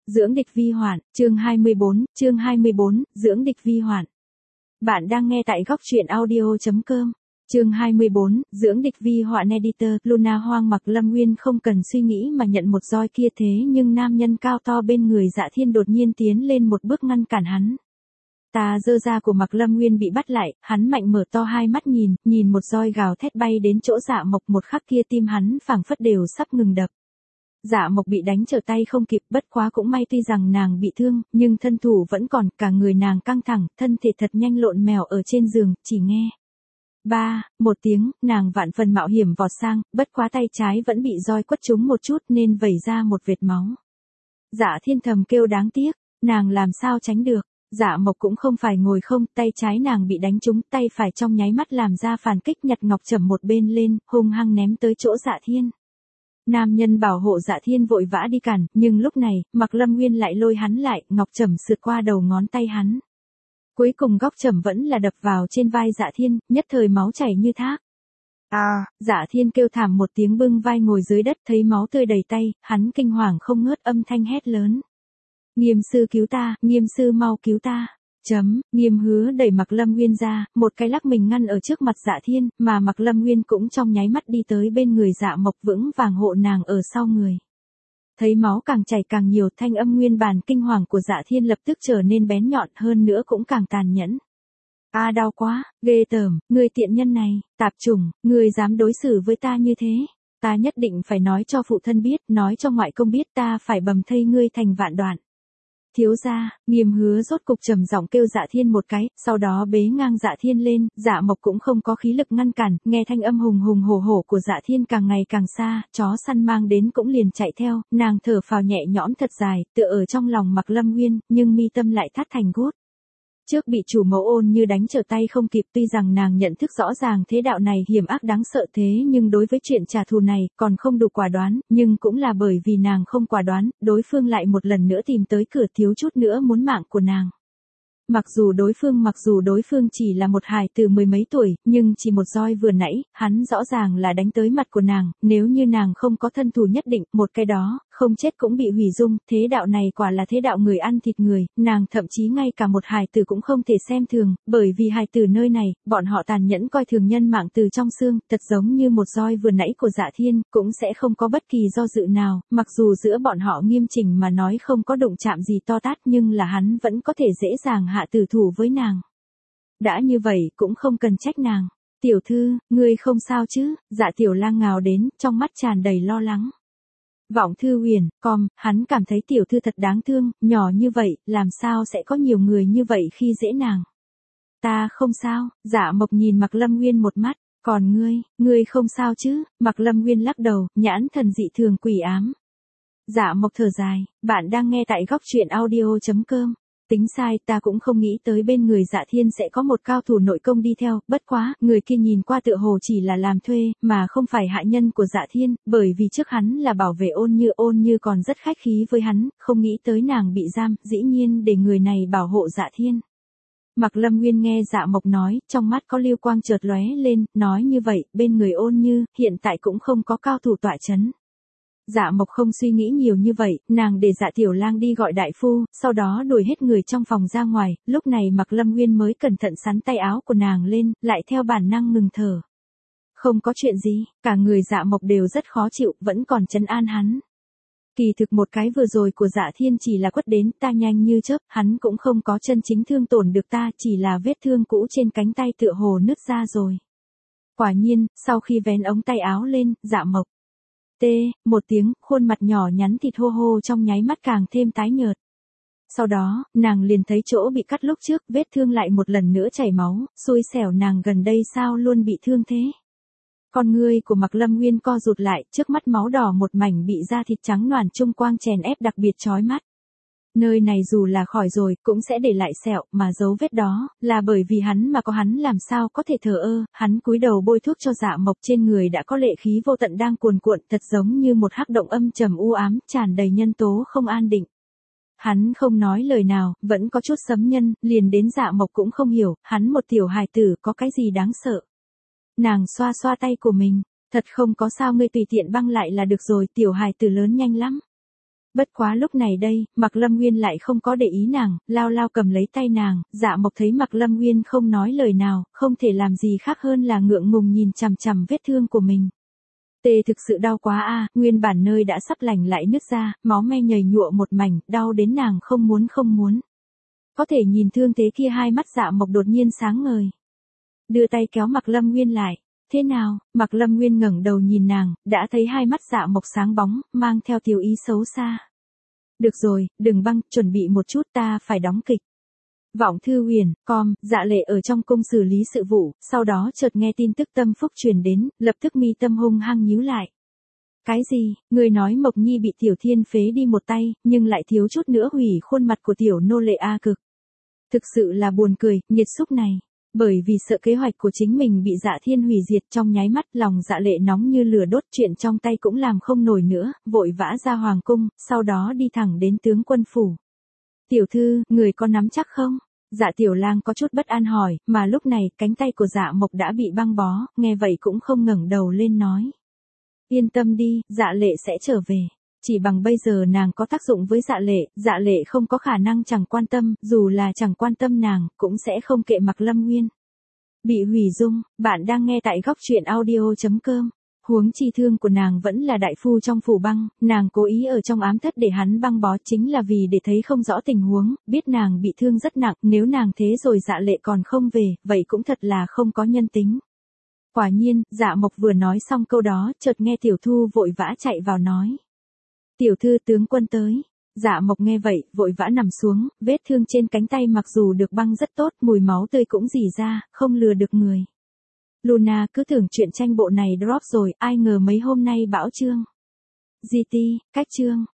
Dưỡng địch vi hoạn, chương 24, dưỡng địch vi hoạn. Bạn đang nghe tại góc truyện audio.com. Chương 24, dưỡng địch vi hoạn. Editor, Luna Hoang. Mặc Lâm Nguyên không cần suy nghĩ mà nhận một roi kia, thế nhưng nam nhân cao to bên người Dạ Thiên đột nhiên tiến lên một bước ngăn cản hắn. Tà dơ da của Mặc Lâm Nguyên bị bắt lại, hắn mạnh mở to hai mắt nhìn một roi gào thét bay đến chỗ Dạ Mộc. Một khắc kia tim hắn phảng phất đều sắp ngừng đập. Dạ Mộc bị đánh trở tay không kịp, bất quá cũng may, tuy rằng nàng bị thương, nhưng thân thủ vẫn còn, cả người nàng căng thẳng, thân thể thật nhanh lộn mèo ở trên giường, chỉ nghe. Một tiếng, nàng vạn phần mạo hiểm vọt sang, bất quá tay trái vẫn bị roi quất trúng một chút nên vẩy ra một vệt máu. Dạ Thiên thầm kêu đáng tiếc, nàng làm sao tránh được. Dạ Mộc cũng không phải ngồi không, tay trái nàng bị đánh trúng, tay phải trong nháy mắt làm ra phản kích, nhặt ngọc trầm một bên lên, hung hăng ném tới chỗ Dạ Thiên. Nam nhân bảo hộ Dạ Thiên vội vã đi cản, nhưng lúc này, Mặc Lâm Nguyên lại lôi hắn lại, ngọc trầm sượt qua đầu ngón tay hắn. Cuối cùng góc trầm vẫn là đập vào trên vai Dạ Thiên, nhất thời máu chảy như thác. Dạ Thiên kêu thảm một tiếng, bưng vai ngồi dưới đất, thấy máu tươi đầy tay, hắn kinh hoàng không ngớt, âm thanh hét lớn. Nghiêm sư cứu ta, Nghiêm sư mau cứu ta. Nghiêm Hứa đẩy Mặc Lâm Nguyên ra, một cái lắc mình ngăn ở trước mặt Dạ Thiên, mà Mặc Lâm Nguyên cũng trong nháy mắt đi tới bên người Dạ Mộc, vững vàng hộ nàng ở sau người. Thấy máu càng chảy càng nhiều, thanh âm nguyên bản kinh hoàng của Dạ Thiên lập tức trở nên bén nhọn, hơn nữa cũng càng tàn nhẫn. Đau quá, ghê tởm, ngươi tiện nhân này, tạp chủng, ngươi dám đối xử với ta như thế. Ta nhất định phải nói cho phụ thân biết, nói cho ngoại công biết, ta phải bầm thây ngươi thành vạn đoạn. Thiếu gia, Nghiêm Hứa rốt cục trầm giọng kêu Dạ Thiên một cái, sau đó bế ngang Dạ Thiên lên, Dạ Mộc cũng không có khí lực ngăn cản, nghe thanh âm hùng hùng hổ hổ của Dạ Thiên càng ngày càng xa, chó săn mang đến cũng liền chạy theo, nàng thở phào nhẹ nhõm thật dài, tựa ở trong lòng Mặc Lâm Nguyên, nhưng mi tâm lại thắt thành gút. Trước bị chủ mẫu Ôn Như đánh trở tay không kịp, tuy rằng nàng nhận thức rõ ràng thế đạo này hiểm ác đáng sợ, thế nhưng đối với chuyện trả thù này còn không đủ quả đoán, nhưng cũng là bởi vì nàng không quả đoán, đối phương lại một lần nữa tìm tới cửa, thiếu chút nữa muốn mạng của nàng. Mặc dù đối phương chỉ là một hài tử mười mấy tuổi, nhưng chỉ một roi vừa nãy, hắn rõ ràng là đánh tới mặt của nàng, nếu như nàng không có thân thủ nhất định, một cái đó, không chết cũng bị hủy dung, thế đạo này quả là thế đạo người ăn thịt người, nàng thậm chí ngay cả một hài tử cũng không thể xem thường, bởi vì hài tử nơi này, bọn họ tàn nhẫn coi thường nhân mạng từ trong xương, thật giống như một roi vừa nãy của Dạ Thiên, cũng sẽ không có bất kỳ do dự nào, mặc dù giữa bọn họ nghiêm chỉnh mà nói không có đụng chạm gì to tát, nhưng là hắn vẫn có thể dễ dàng hạ tử thủ với nàng. Đã như vậy cũng không cần trách nàng. Tiểu thư, ngươi không sao chứ? Dạ Tiểu Lang ngào đến, trong mắt tràn đầy lo lắng. Vọng Thư Huyền, hắn cảm thấy tiểu thư thật đáng thương, nhỏ như vậy, làm sao sẽ có nhiều người như vậy khi dễ nàng. Ta không sao. Dạ Mộc nhìn Mặc Lâm Nguyên một mắt, còn ngươi không sao chứ? Mặc Lâm Nguyên lắc đầu, nhãn thần dị thường quỷ ám. Dạ Mộc thở dài, bạn đang nghe tại góc truyện audio.com. Tính sai, ta cũng không nghĩ tới bên người Dạ Thiên sẽ có một cao thủ nội công đi theo, bất quá, người kia nhìn qua tựa hồ chỉ là làm thuê, mà không phải hạ nhân của Dạ Thiên, bởi vì trước hắn là bảo vệ Ôn Như còn rất khách khí với hắn, không nghĩ tới nàng bị giam, dĩ nhiên để người này bảo hộ Dạ Thiên. Mặc Lâm Nguyên nghe Dạ Mộc nói, trong mắt có lưu quang chợt lóe lên, nói như vậy, bên người Ôn Như, hiện tại cũng không có cao thủ tọa chấn. Dạ Mộc không suy nghĩ nhiều như vậy, nàng để Dạ Tiểu Lang đi gọi đại phu, sau đó đuổi hết người trong phòng ra ngoài, lúc này Mặc Lâm Nguyên mới cẩn thận sắn tay áo của nàng lên, lại theo bản năng ngừng thở. Không có chuyện gì, cả người Dạ Mộc đều rất khó chịu, vẫn còn trấn an hắn. Kỳ thực một cái vừa rồi của Dạ Thiên chỉ là quất đến ta nhanh như chớp, hắn cũng không có chân chính thương tổn được ta, chỉ là vết thương cũ trên cánh tay tựa hồ nứt ra rồi. Quả nhiên, sau khi vén ống tay áo lên, Dạ Mộc một tiếng, khuôn mặt nhỏ nhắn thịt hô hô trong nháy mắt càng thêm tái nhợt. Sau đó, nàng liền thấy chỗ bị cắt lúc trước, vết thương lại một lần nữa chảy máu, xui xẻo nàng gần đây sao luôn bị thương thế. Con ngươi của Mặc Lâm Nguyên co rụt lại, trước mắt máu đỏ một mảnh bị da thịt trắng noàn trung quang chèn ép đặc biệt chói mắt. Nơi này dù là khỏi rồi, cũng sẽ để lại sẹo, mà dấu vết đó, là bởi vì hắn mà có hắn làm sao có thể thờ ơ, hắn cúi đầu bôi thuốc cho Dạ Mộc, trên người đã có lệ khí vô tận đang cuồn cuộn, thật giống như một hắc động âm trầm u ám, tràn đầy nhân tố không an định. Hắn không nói lời nào, vẫn có chút sấm nhân, liền đến Dạ Mộc cũng không hiểu, hắn một tiểu hài tử có cái gì đáng sợ. Nàng xoa xoa tay của mình, thật không có sao, ngươi tùy tiện băng lại là được rồi, tiểu hài tử lớn nhanh lắm. Bất quá lúc này đây, Mạc Lâm Nguyên lại không có để ý nàng, lao lao cầm lấy tay nàng, Dạ Mộc thấy Mạc Lâm Nguyên không nói lời nào, không thể làm gì khác hơn là ngượng ngùng nhìn chằm chằm vết thương của mình. Tê thực sự đau quá a, nguyên bản nơi đã sắp lành lại nứt ra, máu me nhầy nhụa một mảnh, đau đến nàng không muốn. Có thể nhìn thương thế kia hai mắt Dạ Mộc đột nhiên sáng ngời. Đưa tay kéo Mạc Lâm Nguyên lại. Thế nào? Mạc Lâm Nguyên ngẩng đầu nhìn nàng, đã thấy hai mắt Dạ Mộc sáng bóng, mang theo tiểu ý xấu xa. Được rồi, đừng băng, chuẩn bị một chút, ta phải đóng kịch. Vọng Thư Huyền, Dạ Lệ ở trong cung xử lý sự vụ, sau đó chợt nghe tin tức tâm phúc truyền đến, lập tức mi tâm hung hăng nhíu lại. Cái gì? Người nói Mộc Nhi bị Tiểu Thiên phế đi một tay, nhưng lại thiếu chút nữa hủy khuôn mặt của tiểu nô lệ A Cực. Thực sự là buồn cười, nghiệt xúc này. Bởi vì sợ kế hoạch của chính mình bị Dạ Thiên hủy diệt, trong nháy mắt lòng Dạ Lệ nóng như lửa đốt, chuyện trong tay cũng làm không nổi nữa, vội vã ra hoàng cung, sau đó đi thẳng đến tướng quân phủ. Tiểu thư, người có nắm chắc không? Dạ Tiểu Lang có chút bất an hỏi, mà lúc này cánh tay của Dạ Mộc đã bị băng bó, nghe vậy cũng không ngẩng đầu lên nói. Yên tâm đi, Dạ Lệ sẽ trở về. Chỉ bằng bây giờ nàng có tác dụng với Dạ Lệ không có khả năng chẳng quan tâm, dù là chẳng quan tâm nàng, cũng sẽ không kệ Mạc Lâm Nguyên. Bị hủy dung, bạn đang nghe tại góc truyện audio.com. Huống chi thương của nàng vẫn là đại phu trong phủ băng, nàng cố ý ở trong ám thất để hắn băng bó chính là vì để thấy không rõ tình huống, biết nàng bị thương rất nặng, nếu nàng thế rồi Dạ Lệ còn không về, vậy cũng thật là không có nhân tính. Quả nhiên, Dạ Mộc vừa nói xong câu đó, chợt nghe Tiểu Thu vội vã chạy vào nói. Tiểu thư tướng quân tới. Dạ Mộc nghe vậy, vội vã nằm xuống, vết thương trên cánh tay mặc dù được băng rất tốt, mùi máu tươi cũng rỉ ra, không lừa được người. Luna cứ tưởng chuyện tranh bộ này drop rồi, ai ngờ mấy hôm nay bão chương. GT, cách chương.